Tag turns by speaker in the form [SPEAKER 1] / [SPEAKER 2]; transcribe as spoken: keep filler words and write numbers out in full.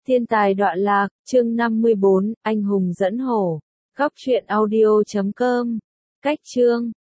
[SPEAKER 1] Thiên tài đọa lạc, chương năm mươi bốn, anh hùng dẫn hổ. Góc truyện audio chấm com. Cách chương